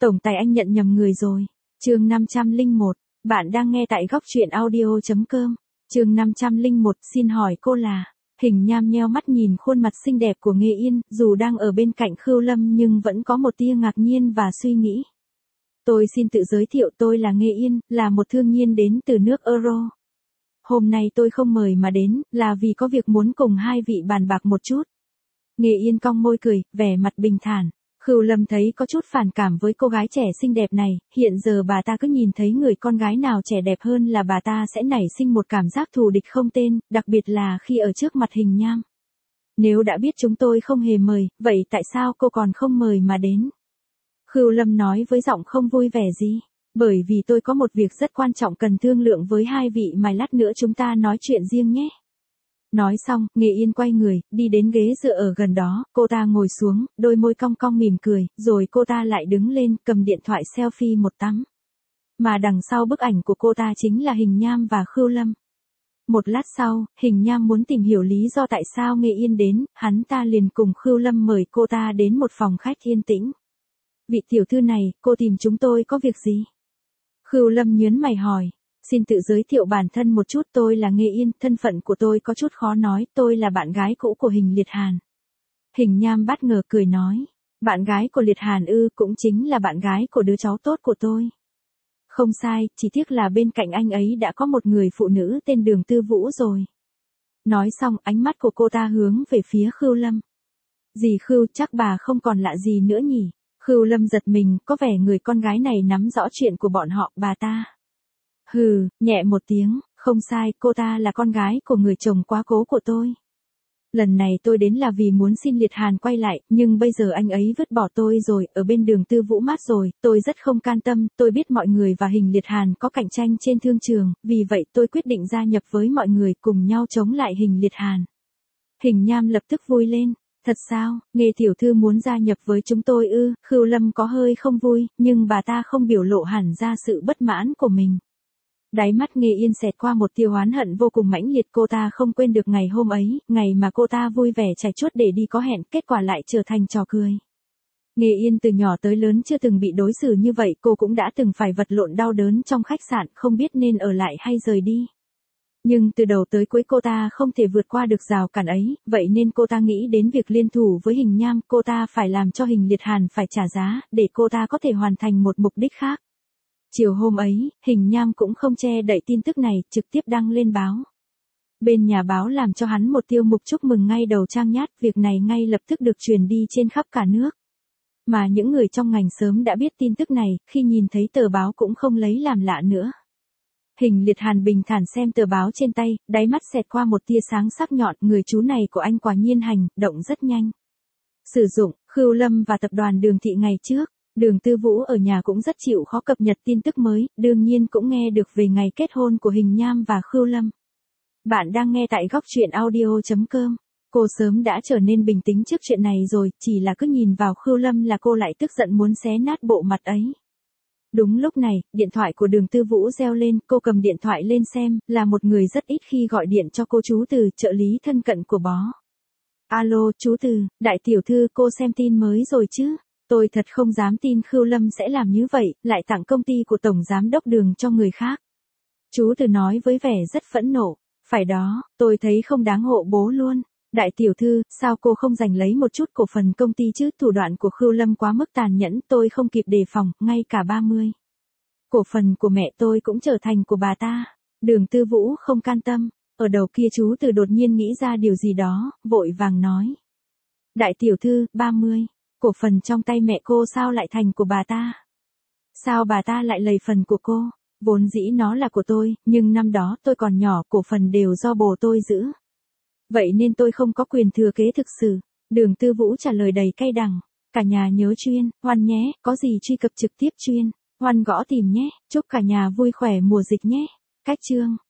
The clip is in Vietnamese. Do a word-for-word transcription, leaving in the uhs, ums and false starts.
Tổng tài anh nhận nhầm người rồi. Chương năm trăm lẻ một, bạn đang nghe tại góc truyện audio chấm com. Chương năm trăm lẻ một, xin hỏi cô là. Hình Nham nheo mắt nhìn khuôn mặt xinh đẹp của Nghê Yên, dù đang ở bên cạnh Khưu Lâm nhưng vẫn có một tia ngạc nhiên và suy nghĩ. Tôi xin tự giới thiệu, tôi là Nghê Yên, là một thương nhiên đến từ nước Euro. Hôm nay tôi không mời mà đến, là vì có việc muốn cùng hai vị bàn bạc một chút. Nghê Yên cong môi cười, vẻ mặt bình thản. Khưu Lâm thấy có chút phản cảm với cô gái trẻ xinh đẹp này, hiện giờ bà ta cứ nhìn thấy người con gái nào trẻ đẹp hơn là bà ta sẽ nảy sinh một cảm giác thù địch không tên, đặc biệt là khi ở trước mặt Hình Nham. Nếu đã biết chúng tôi không hề mời, vậy tại sao cô còn không mời mà đến? Khưu Lâm nói với giọng không vui vẻ gì. Bởi vì tôi có một việc rất quan trọng cần thương lượng với hai vị, mà lát nữa chúng ta nói chuyện riêng nhé. Nói xong, Nghê Yên quay người, đi đến ghế dựa ở gần đó, cô ta ngồi xuống, đôi môi cong cong mỉm cười, rồi cô ta lại đứng lên, cầm điện thoại selfie một tấm. Mà đằng sau bức ảnh của cô ta chính là Hình Nham và Khưu Lâm. Một lát sau, Hình Nham muốn tìm hiểu lý do tại sao Nghê Yên đến, hắn ta liền cùng Khưu Lâm mời cô ta đến một phòng khách yên tĩnh. Vị tiểu thư này, cô tìm chúng tôi có việc gì? Khưu Lâm nhớn mày hỏi. Xin tự giới thiệu bản thân một chút, tôi là Nghê Yên, thân phận của tôi có chút khó nói, tôi là bạn gái cũ của Hình Liệt Hàn. Hình Nham bất ngờ cười nói, bạn gái của Liệt Hàn ư, cũng chính là bạn gái của đứa cháu tốt của tôi. Không sai, chỉ tiếc là bên cạnh anh ấy đã có một người phụ nữ tên Đường Tư Vũ rồi. Nói xong, ánh mắt của cô ta hướng về phía Khưu Lâm. Dì Khưu, chắc bà không còn lạ gì nữa nhỉ? Khưu Lâm giật mình, có vẻ người con gái này nắm rõ chuyện của bọn họ, bà ta. Hừ, nhẹ một tiếng, không sai, cô ta là con gái của người chồng quá cố của tôi. Lần này tôi đến là vì muốn xin Liệt Hàn quay lại, nhưng bây giờ anh ấy vứt bỏ tôi rồi, ở bên Đường Tư Vũ mát rồi, tôi rất không can tâm, tôi biết mọi người và Hình Liệt Hàn có cạnh tranh trên thương trường, vì vậy tôi quyết định gia nhập với mọi người cùng nhau chống lại Hình Liệt Hàn. Hình Nham lập tức vui lên. Thật sao, Nghê tiểu thư muốn gia nhập với chúng tôi ư? Khưu Lâm có hơi không vui, nhưng bà ta không biểu lộ hẳn ra sự bất mãn của mình. Đáy mắt Nghê Yên xẹt qua một tia oán hận vô cùng mãnh liệt, cô ta không quên được ngày hôm ấy, ngày mà cô ta vui vẻ chạy chuốt để đi có hẹn, kết quả lại trở thành trò cười. Nghê Yên từ nhỏ tới lớn chưa từng bị đối xử như vậy, cô cũng đã từng phải vật lộn đau đớn trong khách sạn, không biết nên ở lại hay rời đi. Nhưng từ đầu tới cuối cô ta không thể vượt qua được rào cản ấy, vậy nên cô ta nghĩ đến việc liên thủ với Hình Nham, cô ta phải làm cho Hình Liệt Hàn phải trả giá, để cô ta có thể hoàn thành một mục đích khác. Chiều hôm ấy, Hình Nham cũng không che đậy tin tức này, trực tiếp đăng lên báo. Bên nhà báo làm cho hắn một tiêu mục chúc mừng ngay đầu trang nhát, việc này ngay lập tức được truyền đi trên khắp cả nước. Mà những người trong ngành sớm đã biết tin tức này, khi nhìn thấy tờ báo cũng không lấy làm lạ nữa. Hình Liệt Hàn bình thản xem tờ báo trên tay, đáy mắt xẹt qua một tia sáng sắc nhọn, người chú này của anh quả nhiên hành động rất nhanh. Sử dụng, Khưu Lâm và tập đoàn Đường Thị ngày trước, Đường Tư Vũ ở nhà cũng rất chịu khó cập nhật tin tức mới, đương nhiên cũng nghe được về ngày kết hôn của Hình Nham và Khưu Lâm. Bạn đang nghe tại góc truyện audio chấm com. Cô sớm đã trở nên bình tĩnh trước chuyện này rồi, chỉ là cứ nhìn vào Khưu Lâm là cô lại tức giận muốn xé nát bộ mặt ấy. Đúng lúc này, điện thoại của Đường Tư Vũ reo lên, cô cầm điện thoại lên xem, là một người rất ít khi gọi điện cho cô, chú Từ, trợ lý thân cận của bó. Alo, chú Từ, đại tiểu thư, cô xem tin mới rồi chứ? Tôi thật không dám tin Khưu Lâm sẽ làm như vậy, lại tặng công ty của Tổng Giám đốc Đường cho người khác. Chú Từ nói với vẻ rất phẫn nộ. Phải đó, tôi thấy không đáng hộ bố luôn. Đại tiểu thư, sao cô không giành lấy một chút cổ phần công ty chứ? Thủ đoạn của Khưu Lâm quá mức tàn nhẫn, tôi không kịp đề phòng, ngay cả ba mươi. Cổ phần của mẹ tôi cũng trở thành của bà ta. Đường Tư Vũ không can tâm. Ở đầu kia chú Từ đột nhiên nghĩ ra điều gì đó, vội vàng nói. Đại tiểu thư, ba mươi. Cổ phần trong tay mẹ cô sao lại thành của bà ta? Sao bà ta lại lấy phần của cô? Vốn dĩ nó là của tôi, nhưng năm đó tôi còn nhỏ, cổ phần đều do bố tôi giữ. Vậy nên tôi không có quyền thừa kế thực sự. Đường Tư Vũ trả lời đầy cay đắng. Cả nhà nhớ chuyên, Hoan nhé, có gì truy cập trực tiếp chuyên, Hoan gõ tìm nhé, chúc cả nhà vui khỏe mùa dịch nhé. Cách chương.